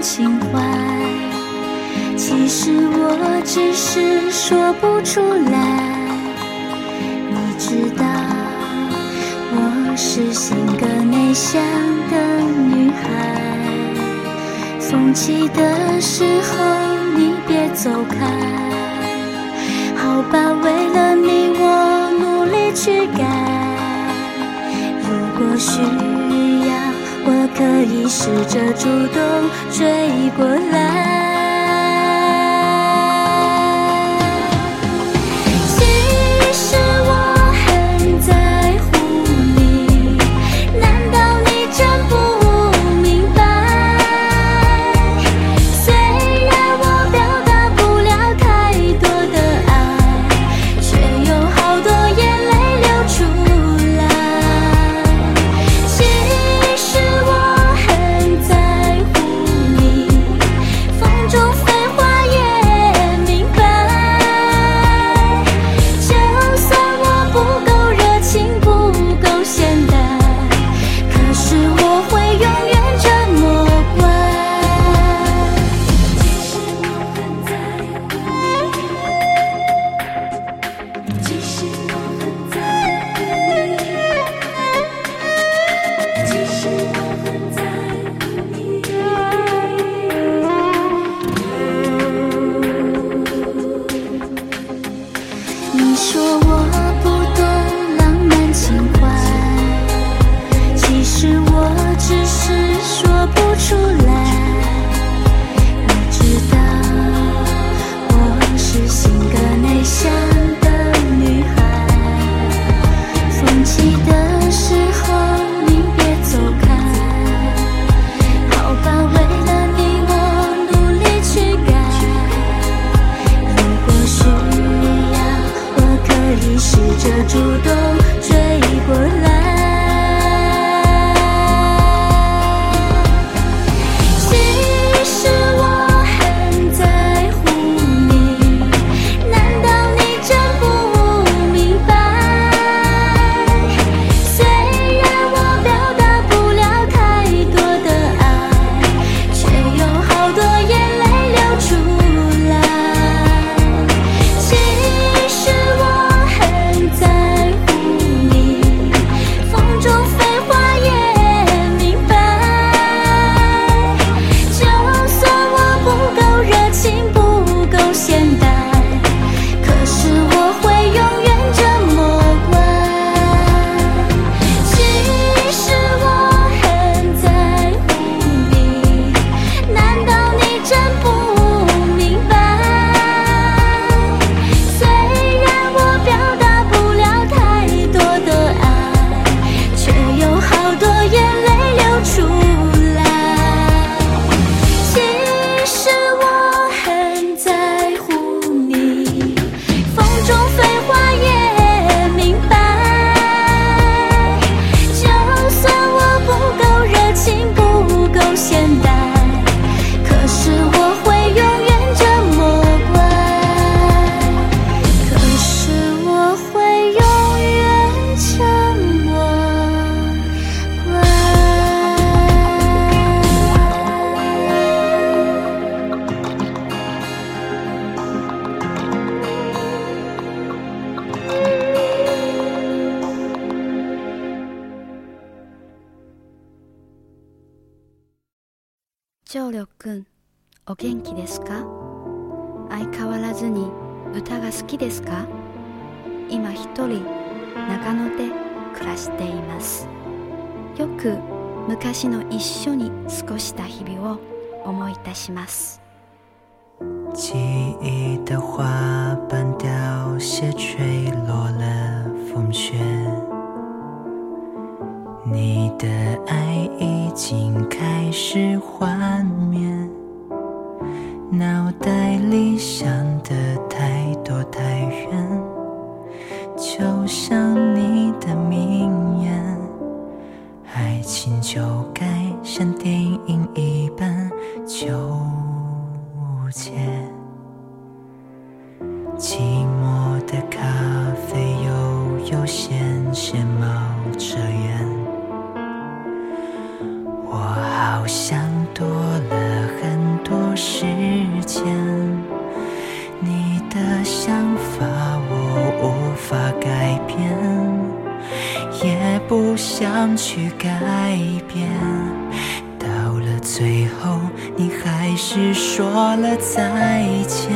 情怀，其实我只是说不出来。你知道我是性格内向的女孩，风起的时候你别走开。好吧，为了你我努力去改，如果需要我可以试着主动追过来。 長緑くん、お元気ですか？相変わらずに歌が好きですか？今一人長野で暮らしています。よく昔の一緒に過ごした日々を思い出します。 记忆的花瓣凋谢，吹落了风雪。你的爱已经开始幻灭，脑袋里想的太多太远，就像你的名言，爱情就该像电影一般纠结。寂寞的咖啡有咸咸冒着烟，我好像多了很法改变，也不想去改变。到了最后，你还是说了再见，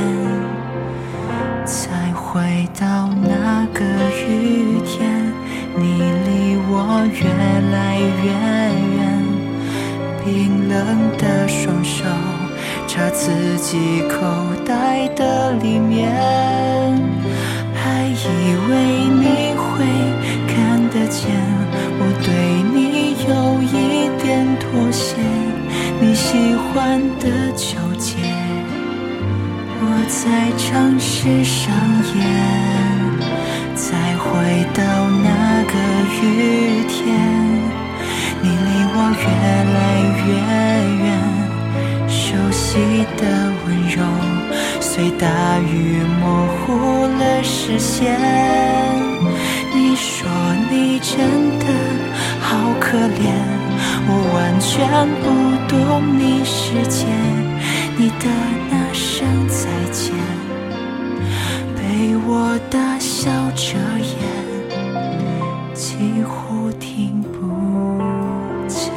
才回到那个雨天，你离我越来越远，冰冷的双手插自己口袋的里面，还以为你会看得见我对你有一点妥协，你喜欢的纠结，我在尝试上演，再回到那个雨天，你离我越来越远，熟悉的温柔随大雨模糊了视线。你说你真的好可怜，我完全不懂你世界，你的那声再见被我大笑着眼，几乎听不见。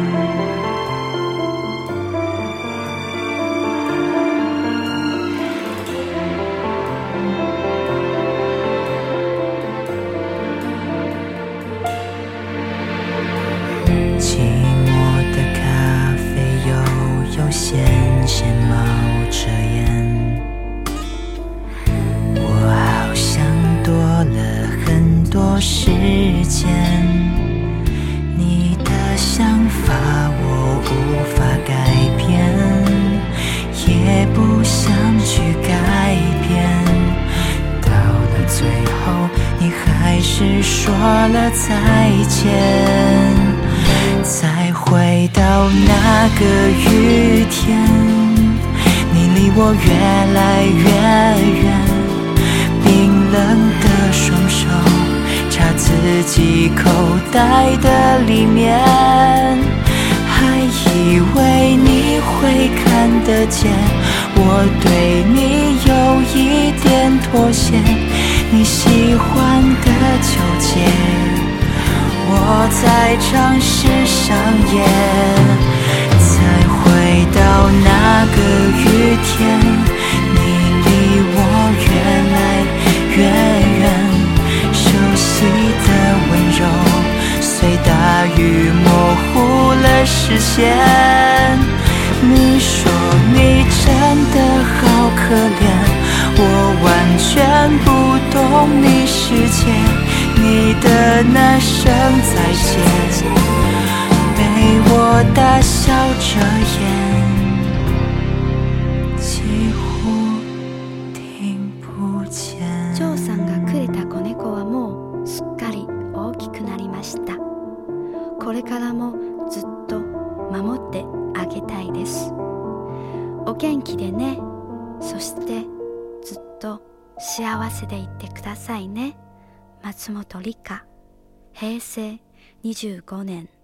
寂寞的咖啡悠悠咸咸冒着烟，我好像多了很多时间，你的想法我无法改变，也不想去改变。到了最后，你还是说了再见，再回到那个雨天，你离我越来越远，冰冷的双手插自己口袋的里面，还以为你会看得见我对你有一点妥协，你喜欢的纠结，我在尝试上演，才回到那个雨天，你离我越来越远，熟悉的温柔随大雨模糊了视线。你说你真的好可怜，我完全不懂你世界，你的那声再见被我大笑着眼，几乎听不见。 ジョーさんがくれた子猫はもうすっかり大きくなりました。これからもずっと守ってあげたいです。お元気でね。そしてずっと幸せでいってくださいね。松本梨香、平成25年